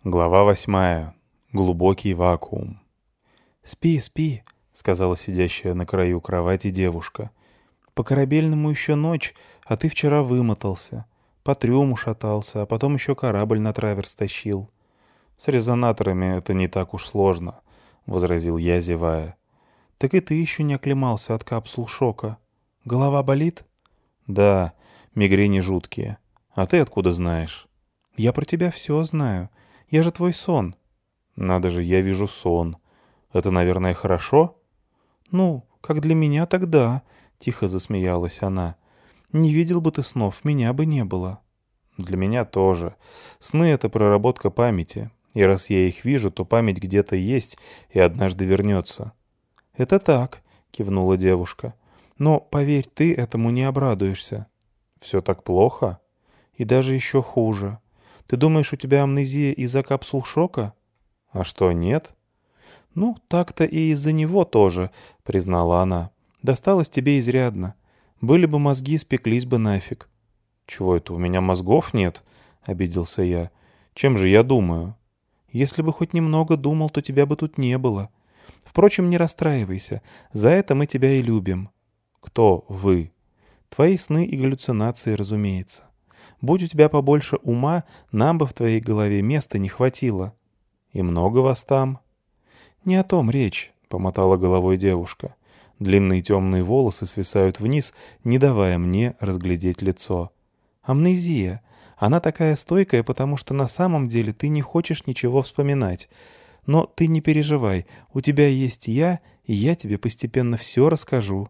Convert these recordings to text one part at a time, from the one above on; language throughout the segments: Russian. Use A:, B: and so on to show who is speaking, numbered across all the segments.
A: Глава 8. Глубокий вакуум. «Спи, спи», — сказала сидящая на краю кровати девушка. «По корабельному еще ночь, а ты вчера вымотался. По трюму шатался, а потом еще корабль на траверс тащил». «С резонаторами это не так уж сложно», — возразил я, зевая. «Так и ты еще не оклемался от капсул шока. Голова болит?» «Да, мигрени жуткие. А ты откуда знаешь?» «Я про тебя все знаю. Я же твой сон». «Надо же, я вижу сон. Это, наверное, хорошо?» «Ну, как для меня, тогда», — тихо засмеялась она. «Не видел бы ты снов, меня бы не было». «Для меня тоже. Сны — это проработка памяти. И раз я их вижу, то память где-то есть и однажды вернется». «Это так», — кивнула девушка. «Но, поверь, ты этому не обрадуешься». «Все так плохо?» «И даже еще хуже. Ты думаешь, у тебя амнезия из-за капсул шока?» «А что, нет?» «Ну, так-то и из-за него тоже», — признала она. «Досталось тебе изрядно. Были бы мозги, спеклись бы нафиг». «Чего это, у меня мозгов нет?» — обиделся я. «Чем же я думаю?» «Если бы хоть немного думал, то тебя бы тут не было. Впрочем, не расстраивайся. За это мы тебя и любим». «Кто вы?» «Твои сны и галлюцинации, разумеется. Будь у тебя побольше ума, нам бы в твоей голове места не хватило». «И много вас там?» «Не о том речь», — помотала головой девушка. Длинные темные волосы свисают вниз, не давая мне разглядеть лицо. «Амнезия. Она такая стойкая, потому что на самом деле ты не хочешь ничего вспоминать. Но ты не переживай, у тебя есть я, и я тебе постепенно все расскажу».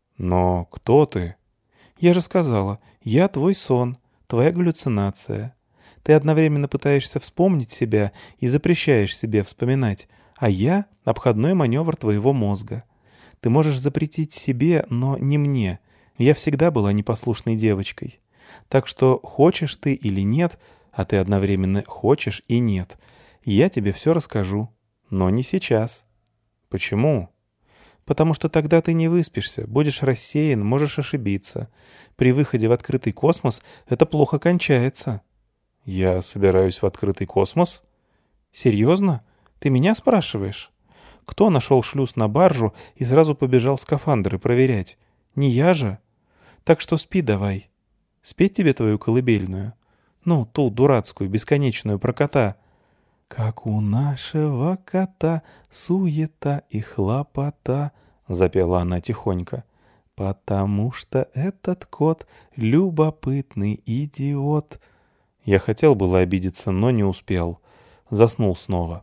A: «Но кто ты?»
B: «Я же сказала, я твой сон, твоя галлюцинация. Ты одновременно пытаешься вспомнить себя и запрещаешь себе вспоминать, а я — обходной маневр твоего мозга. Ты можешь запретить себе, но не мне. Я всегда была непослушной девочкой. Так что хочешь ты или нет, а ты одновременно хочешь и нет, я тебе все расскажу. Но не сейчас».
A: «Почему?»
B: «Потому что тогда ты не выспишься, будешь рассеян, можешь ошибиться. При выходе в открытый космос это плохо кончается».
A: «Я собираюсь в открытый космос?»
B: «Серьезно? Ты меня спрашиваешь? Кто нашел шлюз на баржу и сразу побежал скафандры проверять? Не я же. Так что спи давай. Спеть тебе твою колыбельную? Ну, ту дурацкую, бесконечную про кота. «Как у нашего кота суета и хлопота», — запела она тихонько. «Потому что этот кот — любопытный идиот».
A: Я хотел было обидеться, но не успел. Заснул снова.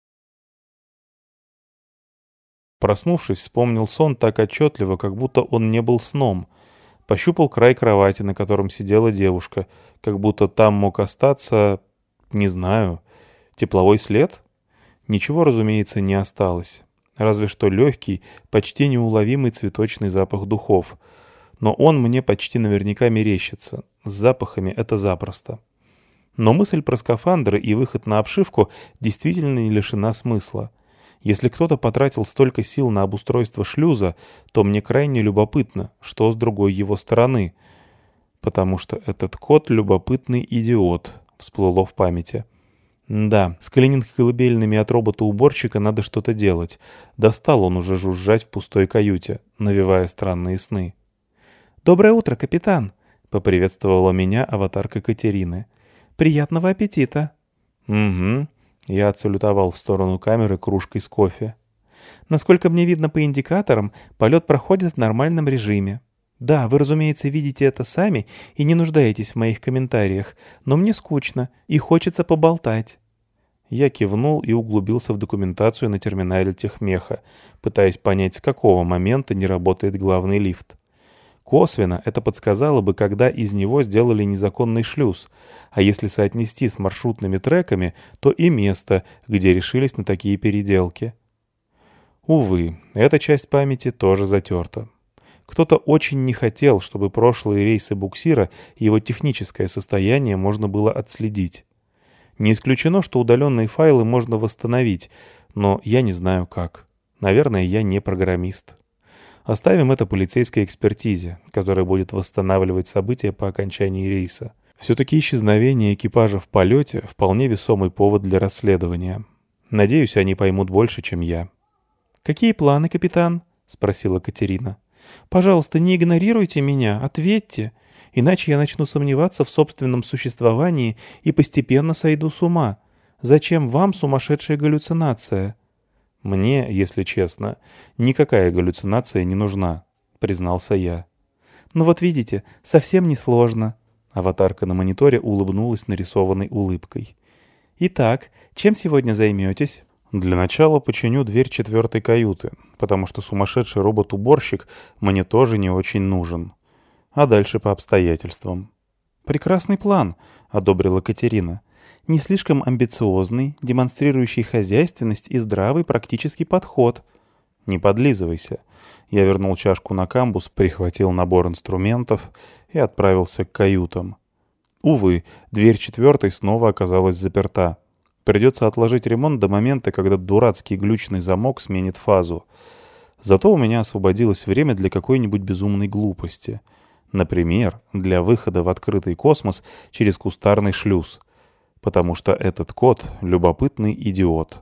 A: Проснувшись, вспомнил сон так отчетливо, как будто он не был сном. Пощупал край кровати, на котором сидела девушка, как будто там мог остаться, не знаю, тепловой след? Ничего, разумеется, не осталось. Разве что легкий, почти неуловимый цветочный запах духов. Но он мне почти наверняка мерещится. С запахами это запросто. Но мысль про скафандры и выход на обшивку действительно не лишена смысла. Если кто-то потратил столько сил на обустройство шлюза, то мне крайне любопытно, что с другой его стороны. Потому что этот кот — любопытный идиот, всплыло в памяти. Да, с клининг-колыбельными от робота-уборщика надо что-то делать. Достал он уже жужжать в пустой каюте, навевая странные сны.
B: «Доброе утро, капитан!» — поприветствовала меня аватарка Катерины. «Приятного аппетита!»
A: «Угу». Я отсалютовал в сторону камеры кружкой с кофе.
B: «Насколько мне видно по индикаторам, полет проходит в нормальном режиме. Да, вы, разумеется, видите это сами и не нуждаетесь в моих комментариях, но мне скучно и хочется поболтать».
A: Я кивнул и углубился в документацию на терминале техмеха, пытаясь понять, с какого момента не работает главный лифт. Косвенно это подсказало бы, когда из него сделали незаконный шлюз, а если соотнести с маршрутными треками, то и место, где решились на такие переделки. Увы, эта часть памяти тоже затерта. Кто-то очень не хотел, чтобы прошлые рейсы буксира и его техническое состояние можно было отследить. Не исключено, что удаленные файлы можно восстановить, но я не знаю как. Наверное, я не программист. Оставим это полицейской экспертизе, которая будет восстанавливать события по окончании рейса.
B: Все-таки исчезновение экипажа в полете — вполне весомый повод для расследования. Надеюсь, они поймут больше, чем я. «Какие планы, капитан?» — спросила Катерина. «Пожалуйста, не игнорируйте меня, ответьте, иначе я начну сомневаться в собственном существовании и постепенно сойду с ума. Зачем вам сумасшедшая галлюцинация?»
A: «Мне, если честно, никакая галлюцинация не нужна», — признался я.
B: «Ну вот видите, совсем несложно». Аватарка на мониторе улыбнулась нарисованной улыбкой. «Итак, чем сегодня займетесь?»
A: «Для начала починю дверь 4-й каюты, потому что сумасшедший робот-уборщик мне тоже не очень нужен. А дальше по обстоятельствам».
B: «Прекрасный план», — одобрила Катерина. «Не слишком амбициозный, демонстрирующий хозяйственность и здравый практический подход».
A: «Не подлизывайся». Я вернул чашку на камбус, прихватил набор инструментов и отправился к каютам. Увы, дверь 4-й снова оказалась заперта. Придется отложить ремонт до момента, когда дурацкий глючный замок сменит фазу. Зато у меня освободилось время для какой-нибудь безумной глупости. Например, для выхода в открытый космос через кустарный шлюз. Потому что этот кот — любопытный идиот.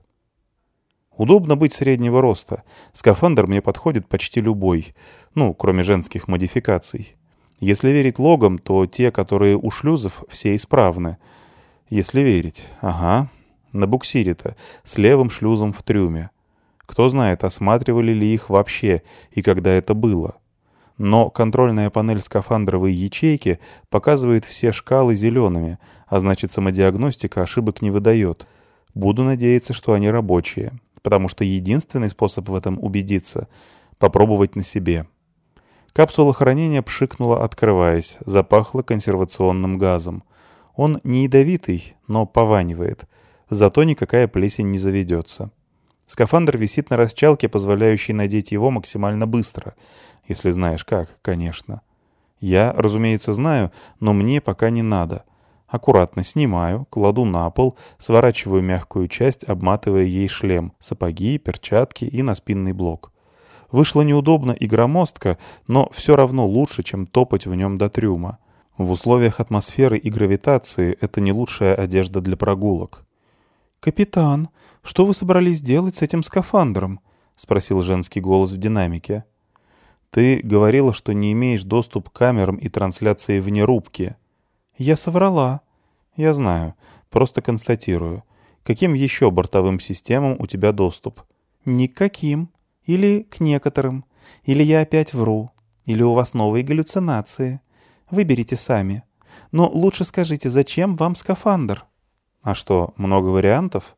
A: Удобно быть среднего роста. Скафандр мне подходит почти любой. Ну, кроме женских модификаций. Если верить логам, то те, которые у шлюзов, все исправны. Если верить. Ага. На буксире-то, с левым шлюзом в трюме. Кто знает, осматривали ли их вообще и когда это было. Но контрольная панель скафандровой ячейки показывает все шкалы зелеными, а значит, самодиагностика ошибок не выдает. Буду надеяться, что они рабочие, потому что единственный способ в этом убедиться — попробовать на себе. Капсула хранения пшикнула, открываясь, запахла консервационным газом. Он не ядовитый, но пованивает. Зато никакая плесень не заведется. Скафандр висит на расчалке, позволяющей надеть его максимально быстро. Если знаешь как, конечно. Я, разумеется, знаю, но мне пока не надо. Аккуратно снимаю, кладу на пол, сворачиваю мягкую часть, обматывая ей шлем, сапоги, перчатки и наспинный блок. Вышло неудобно и громоздко, но все равно лучше, чем топать в нем до трюма. В условиях атмосферы и гравитации это не лучшая одежда для прогулок.
B: «Капитан, что вы собрались делать с этим скафандром?» — спросил женский голос в динамике.
A: «Ты говорила, что не имеешь доступ к камерам и трансляции вне рубки».
B: «Я соврала».
A: «Я знаю. Просто констатирую. Каким еще бортовым системам у тебя доступ?»
B: «Никаким. Или к некоторым. Или я опять вру. Или у вас новые галлюцинации. Выберите сами. Но лучше скажите, зачем вам скафандр?»
A: «А что, много вариантов?»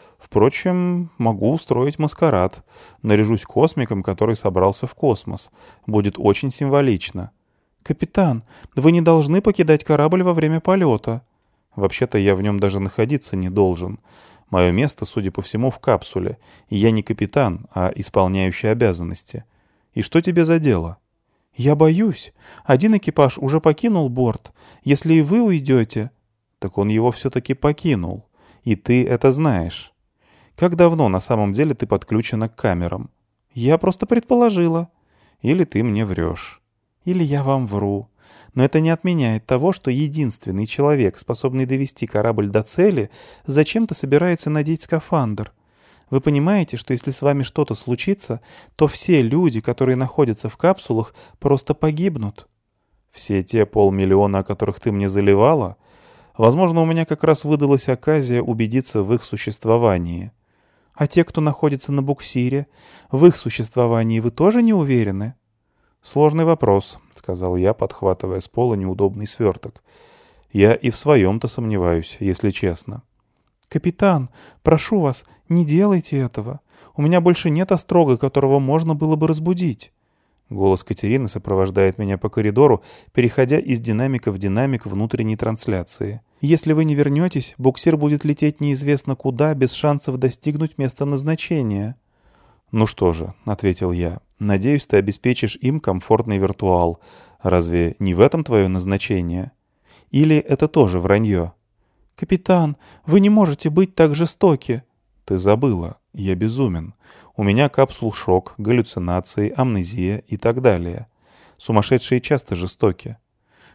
A: «Впрочем, могу устроить маскарад. Наряжусь космиком, который собрался в космос. Будет очень символично».
B: «Капитан, вы не должны покидать корабль во время полета».
A: «Вообще-то я в нем даже находиться не должен. Мое место, судя по всему, в капсуле. И я не капитан, а исполняющий обязанности. И что тебе за дело?»
B: «Я боюсь. Один экипаж уже покинул борт. Если и вы уйдете...»
A: «Так он его все-таки покинул. И ты это знаешь. Как давно на самом деле ты подключена к камерам?»
B: «Я просто предположила».
A: «Или ты мне врешь».
B: «Или я вам вру. Но это не отменяет того, что единственный человек, способный довести корабль до цели, зачем-то собирается надеть скафандр. Вы понимаете, что если с вами что-то случится, то все люди, которые находятся в капсулах, просто погибнут?»
A: «Все те 500 000, о которых ты мне заливала? Возможно, у меня как раз выдалась оказия убедиться в их существовании».
B: «А те, кто находится на буксире, в их существовании вы тоже не уверены?»
A: «Сложный вопрос», — сказал я, подхватывая с пола неудобный сверток. «Я и в своем-то сомневаюсь, если честно».
B: «Капитан, прошу вас, не делайте этого. У меня больше нет острога, которого можно было бы разбудить».
A: Голос Катерины сопровождает меня по коридору, переходя из динамика в динамик внутренней трансляции.
B: «Если вы не вернетесь, буксир будет лететь неизвестно куда, без шансов достигнуть места назначения».
A: «Ну что же», — ответил я, — «надеюсь, ты обеспечишь им комфортный виртуал. Разве не в этом твое назначение? Или это тоже вранье?»
B: «Капитан, вы не можете быть так жестоки».
A: «Ты забыла. Я безумен. У меня капсул-шок, галлюцинации, амнезия и так далее. Сумасшедшие часто жестоки.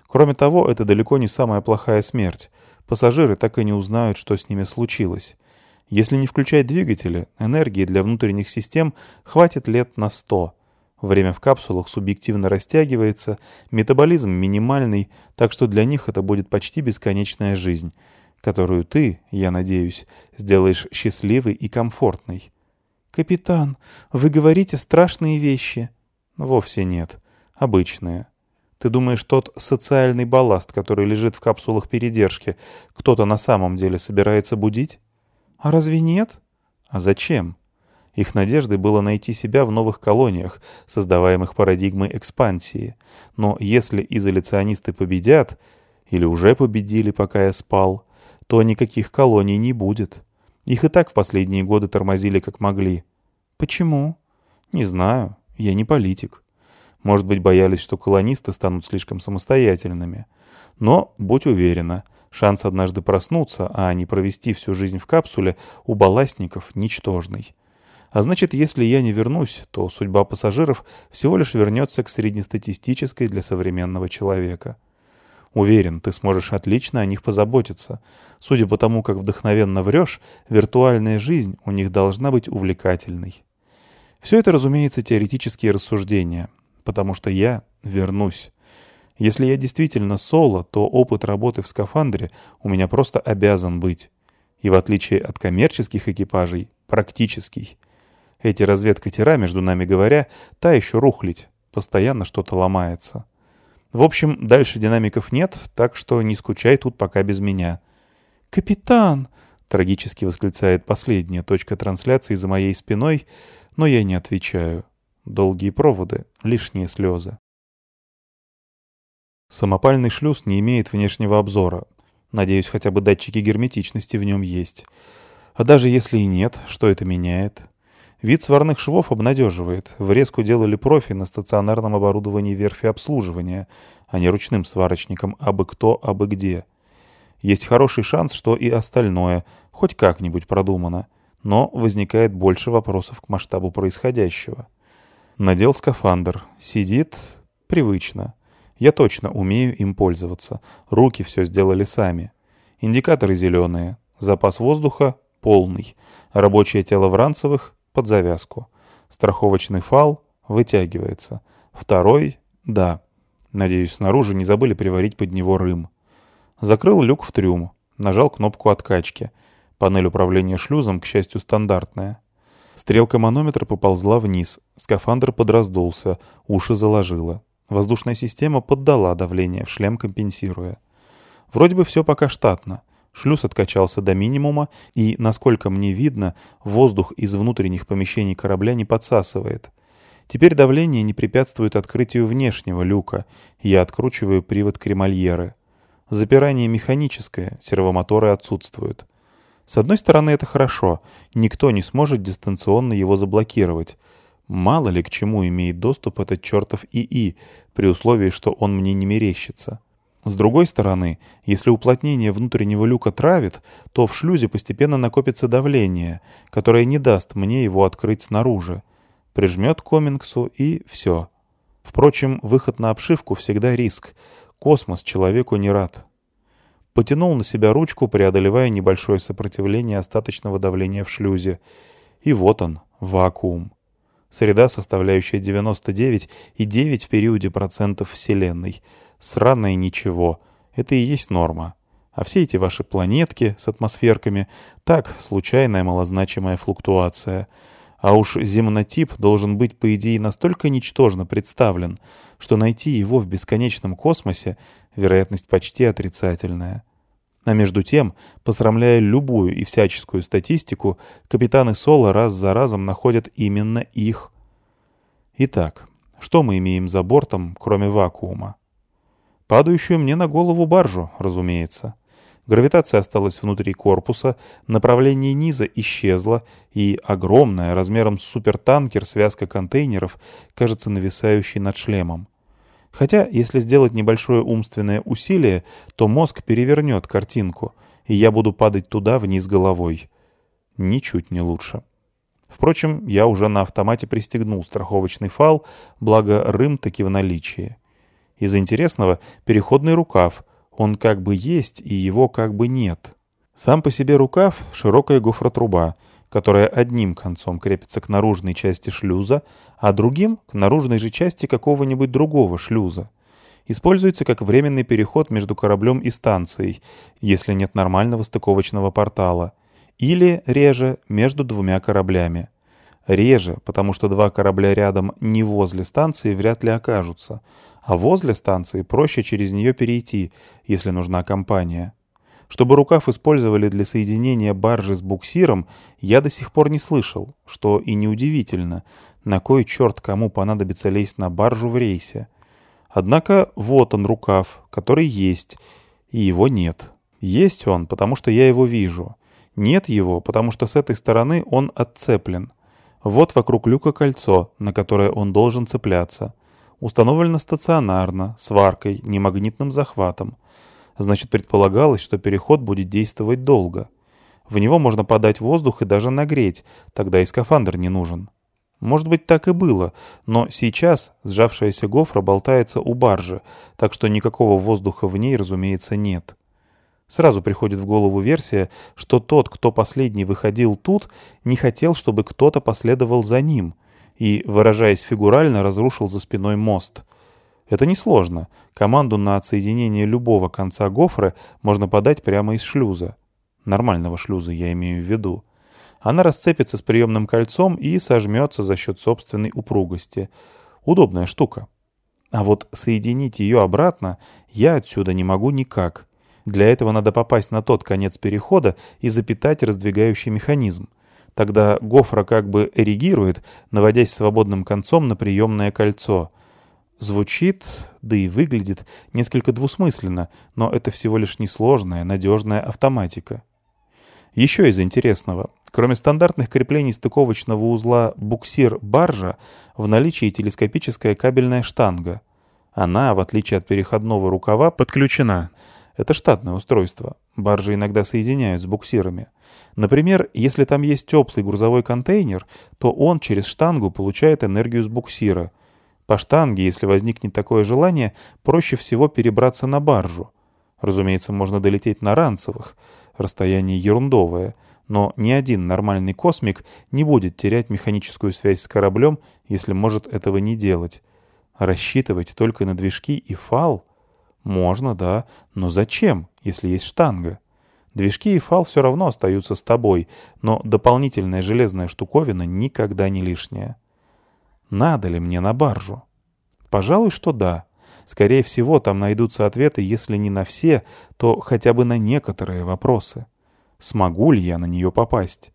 A: Кроме того, это далеко не самая плохая смерть. Пассажиры так и не узнают, что с ними случилось. Если не включать двигатели, энергии для внутренних систем хватит лет на 100. Время в капсулах субъективно растягивается, метаболизм минимальный, так что для них это будет почти бесконечная жизнь, которую ты, я надеюсь, сделаешь счастливой и комфортной.
B: «Капитан, вы говорите страшные вещи».
A: Вовсе нет. Обычные. Ты думаешь, тот социальный балласт, который лежит в капсулах передержки, кто-то на самом деле собирается будить?
B: А разве нет?
A: А зачем? Их надеждой было найти себя в новых колониях, создаваемых парадигмой экспансии. Но если изоляционисты победят, или уже победили, пока я спал, то никаких колоний не будет. Их и так в последние годы тормозили как могли.
B: Почему?
A: Не знаю, я не политик. Может быть, боялись, что колонисты станут слишком самостоятельными. Но, будь уверена, шанс однажды проснуться, а не провести всю жизнь в капсуле, у балластников ничтожный. А значит, если я не вернусь, то судьба пассажиров всего лишь вернется к среднестатистической для современного человека. Уверен, ты сможешь отлично о них позаботиться. Судя по тому, как вдохновенно врешь, виртуальная жизнь у них должна быть увлекательной. Все это, разумеется, теоретические рассуждения, потому что я вернусь. Если я действительно соло, то опыт работы в скафандре у меня просто обязан быть. И в отличие от коммерческих экипажей, практический. Эти разведкатера, между нами говоря, та еще рухлядь. Постоянно что-то ломается. В общем, дальше динамиков нет, так что не скучай тут пока без меня.
B: «Капитан!»
A: — трагически восклицает последняя точка трансляции за моей спиной, но я не отвечаю. Долгие проводы, лишние слезы. Самопальный шлюз не имеет внешнего обзора. Надеюсь, хотя бы датчики герметичности в нем есть. А даже если и нет, что это меняет? Вид сварных швов обнадеживает. Врезку делали профи на стационарном оборудовании верфи обслуживания, а не ручным сварочником абы кто, абы где. Есть хороший шанс, что и остальное хоть как-нибудь продумано, но возникает больше вопросов к масштабу происходящего. Надел скафандр. Сидит привычно. Я точно умею им пользоваться. Руки все сделали сами. Индикаторы зеленые. Запас воздуха полный. Рабочее тело Вранцевых под завязку. Страховочный фал вытягивается. Второй — да. Надеюсь, снаружи не забыли приварить под него рым. Закрыл люк в трюм. Нажал кнопку откачки. Панель управления шлюзом, к счастью, стандартная. Стрелка манометра поползла вниз. Скафандр подраздулся. Уши заложило. Воздушная система поддала давление, в шлем компенсируя. Вроде бы все пока штатно. Шлюз откачался до минимума, и, насколько мне видно, воздух из внутренних помещений корабля не подсасывает. Теперь давление не препятствует открытию внешнего люка, и я откручиваю привод кремольеры. Запирание механическое, сервомоторы отсутствуют. С одной стороны, это хорошо, никто не сможет дистанционно его заблокировать. Мало ли к чему имеет доступ этот чертов ИИ, при условии, что он мне не мерещится. С другой стороны, если уплотнение внутреннего люка травит, то в шлюзе постепенно накопится давление, которое не даст мне его открыть снаружи. Прижмет к комингсу и все. Впрочем, выход на обшивку всегда риск. Космос человеку не рад. Потянул на себя ручку, преодолевая небольшое сопротивление остаточного давления в шлюзе. И вот он, вакуум. Среда, составляющая 99,9 в периоде процентов Вселенной. Сраное ничего. Это и есть норма. А все эти ваши планетки с атмосферками — так, случайная малозначимая флуктуация. А уж земнотип должен быть, по идее, настолько ничтожно представлен, что найти его в бесконечном космосе — вероятность почти отрицательная. А между тем, посрамляя любую и всяческую статистику, капитаны Соло раз за разом находят именно их. Итак, что мы имеем за бортом, кроме вакуума? Падающую мне на голову баржу, разумеется. Гравитация осталась внутри корпуса, направление низа исчезло, и огромная, размером с супертанкер, связка контейнеров кажется нависающей над шлемом. Хотя, если сделать небольшое умственное усилие, то мозг перевернет картинку, и я буду падать туда вниз головой. Ничуть не лучше. Впрочем, я уже на автомате пристегнул страховочный фал, благо рым таки в наличии. Из интересного — переходный рукав. Он как бы есть, и его как бы нет. Сам по себе рукав — широкая гофротруба, которая одним концом крепится к наружной части шлюза, а другим — к наружной же части какого-нибудь другого шлюза. Используется как временный переход между кораблем и станцией, если нет нормального стыковочного портала, или, реже, между двумя кораблями. Реже, потому что два корабля рядом не возле станции вряд ли окажутся, а возле станции проще через нее перейти, если нужна компания. Чтобы рукав использовали для соединения баржи с буксиром, я до сих пор не слышал, что и неудивительно, на кой черт кому понадобится лезть на баржу в рейсе. Однако вот он рукав, который есть, и его нет. Есть он, потому что я его вижу. Нет его, потому что с этой стороны он отцеплен. Вот вокруг люка кольцо, на которое он должен цепляться. Установлено стационарно, сваркой, не магнитным захватом. Значит, предполагалось, что переход будет действовать долго. В него можно подать воздух и даже нагреть, тогда и скафандр не нужен. Может быть, так и было, но сейчас сжавшаяся гофра болтается у баржи, так что никакого воздуха в ней, разумеется, нет. Сразу приходит в голову версия, что тот, кто последний выходил тут, не хотел, чтобы кто-то последовал за ним и, выражаясь фигурально, разрушил за спиной мост. Это несложно. Команду на отсоединение любого конца гофры можно подать прямо из шлюза. Нормального шлюза, я имею в виду. Она расцепится с приемным кольцом и сожмется за счет собственной упругости. Удобная штука. А вот соединить ее обратно я отсюда не могу никак. Для этого надо попасть на тот конец перехода и запитать раздвигающий механизм. Тогда гофра как бы эрегирует, наводясь свободным концом на приемное кольцо. Звучит, да и выглядит несколько двусмысленно, но это всего лишь несложная, надежная автоматика. Еще из интересного. Кроме стандартных креплений стыковочного узла буксир-баржа, в наличии телескопическая кабельная штанга. Она, в отличие от переходного рукава, подключена. Это штатное устройство. Баржи иногда соединяют с буксирами. Например, если там есть теплый грузовой контейнер, то он через штангу получает энергию с буксира. По штанге, если возникнет такое желание, проще всего перебраться на баржу. Разумеется, можно долететь на ранцевых. Расстояние ерундовое. Но ни один нормальный космик не будет терять механическую связь с кораблем, если может этого не делать. Рассчитывать только на движки и фал? Можно, да, но зачем, если есть штанга? Движки и фал все равно остаются с тобой, но дополнительная железная штуковина никогда не лишняя. Надо ли мне на баржу? Пожалуй, что да. Скорее всего, там найдутся ответы, если не на все, то хотя бы на некоторые вопросы. Смогу ли я на нее попасть?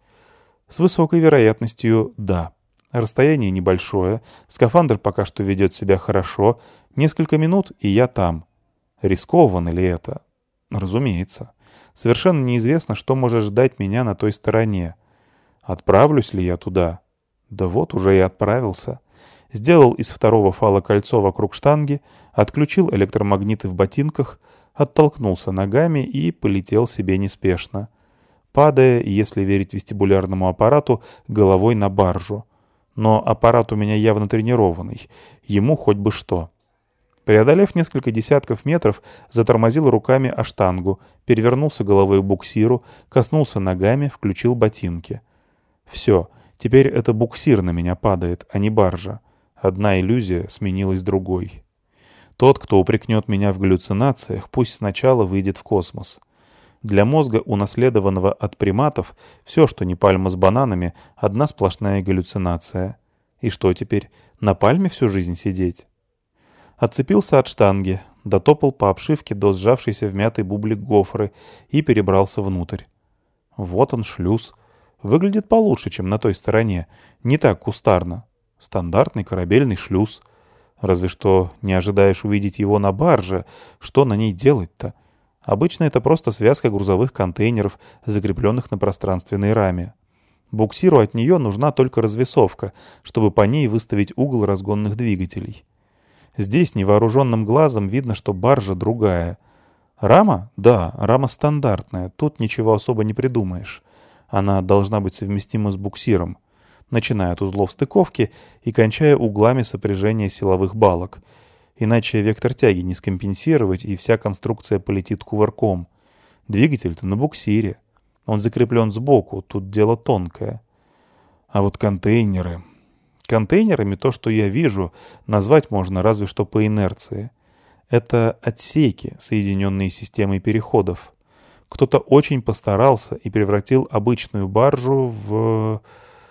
A: С высокой вероятностью да. Расстояние небольшое, скафандр пока что ведет себя хорошо, несколько минут, и я там. Рискованно ли это? Разумеется. Совершенно неизвестно, что может ждать меня на той стороне. Отправлюсь ли я туда? Да вот уже и отправился. Сделал из второго фала кольцо вокруг штанги, отключил электромагниты в ботинках, оттолкнулся ногами и полетел себе неспешно. Падая, если верить вестибулярному аппарату, головой на баржу. Но аппарат у меня явно тренированный. Ему хоть бы что. Преодолев несколько десятков метров, затормозил руками о штангу, перевернулся головой к буксиру, коснулся ногами, включил ботинки. Все, теперь это буксир на меня падает, а не баржа. Одна иллюзия сменилась другой. Тот, кто упрекнет меня в галлюцинациях, пусть сначала выйдет в космос. Для мозга, унаследованного от приматов, все, что не пальма с бананами, одна сплошная галлюцинация. И что теперь, на пальме всю жизнь сидеть? Отцепился от штанги, дотопал по обшивке до сжавшейся в мятый бублик гофры и перебрался внутрь. Вот он, шлюз. Выглядит получше, чем на той стороне. Не так кустарно. Стандартный корабельный шлюз. Разве что не ожидаешь увидеть его на барже. Что на ней делать-то? Обычно это просто связка грузовых контейнеров, закрепленных на пространственной раме. Буксиру от нее нужна только развесовка, чтобы по ней выставить угол разгонных двигателей. Здесь невооруженным глазом видно, что баржа другая. Рама? Да, рама стандартная, тут ничего особо не придумаешь. Она должна быть совместима с буксиром, начиная от узлов стыковки и кончая углами сопряжения силовых балок. Иначе вектор тяги не скомпенсировать, и вся конструкция полетит кувырком. Двигатель-то на буксире. Он закреплен сбоку, тут дело тонкое. А вот контейнеры... Контейнерами то, что я вижу, назвать можно разве что по инерции. Это отсеки, соединенные системой переходов. Кто-то очень постарался и превратил обычную баржу в...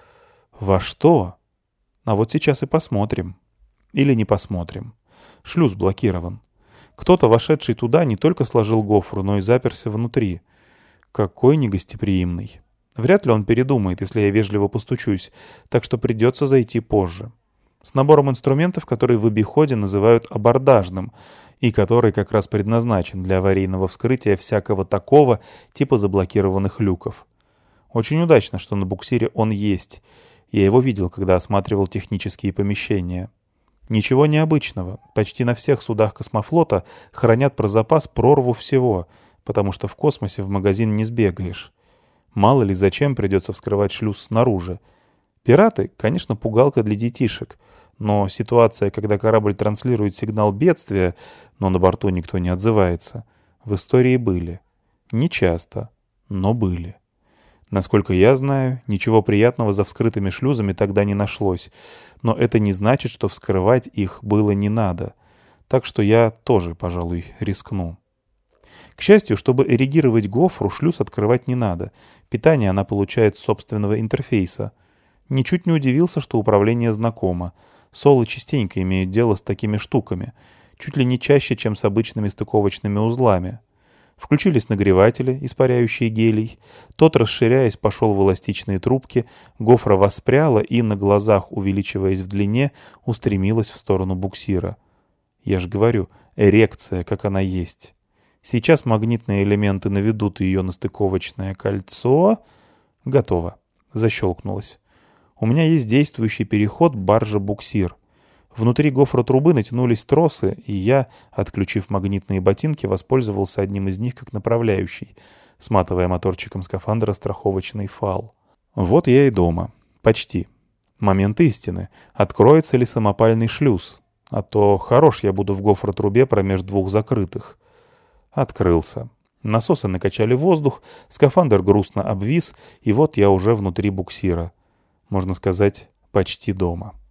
A: Во что? А вот сейчас и посмотрим. Или не посмотрим. Шлюз блокирован. Кто-то, вошедший туда, не только сложил гофру, но и заперся внутри. Какой негостеприимный. Вряд ли он передумает, если я вежливо постучусь, так что придется зайти позже. С набором инструментов, которые в обиходе называют абордажным, и который как раз предназначен для аварийного вскрытия всякого такого типа заблокированных люков. Очень удачно, что на буксире он есть. Я его видел, когда осматривал технические помещения. Ничего необычного. Почти на всех судах космофлота хранят про запас прорву всего, потому что в космосе в магазин не сбегаешь. Мало ли зачем придется вскрывать шлюз снаружи. Пираты, конечно, пугалка для детишек, но ситуация, когда корабль транслирует сигнал бедствия, но на борту никто не отзывается, в истории были. Не часто, но были. Насколько я знаю, ничего приятного за вскрытыми шлюзами тогда не нашлось, но это не значит, что вскрывать их было не надо. Так что я тоже, пожалуй, рискну. К счастью, чтобы эрегировать гофру, шлюз открывать не надо. Питание она получает с собственного интерфейса. Ничуть не удивился, что управление знакомо. Соло частенько имеют дело с такими штуками, чуть ли не чаще, чем с обычными стыковочными узлами. Включились нагреватели, испаряющие гелий. Тот, расширяясь, пошел в эластичные трубки, гофра воспряла и, на глазах увеличиваясь в длине, устремилась в сторону буксира. Я же говорю, эрекция, как она есть. Сейчас магнитные элементы наведут ее на стыковочное кольцо. Готово. Защелкнулось. У меня есть действующий переход баржа-буксир. Внутри гофротрубы натянулись тросы, и я, отключив магнитные ботинки, воспользовался одним из них как направляющий, сматывая моторчиком скафандра страховочный фал. Вот я и дома. Почти. Момент истины. Откроется ли самопальный шлюз? А то хорош я буду в гофротрубе промеж двух закрытых. Открылся. Насосы накачали воздух, скафандр грустно обвис, и вот я уже внутри буксира. Можно сказать, почти дома.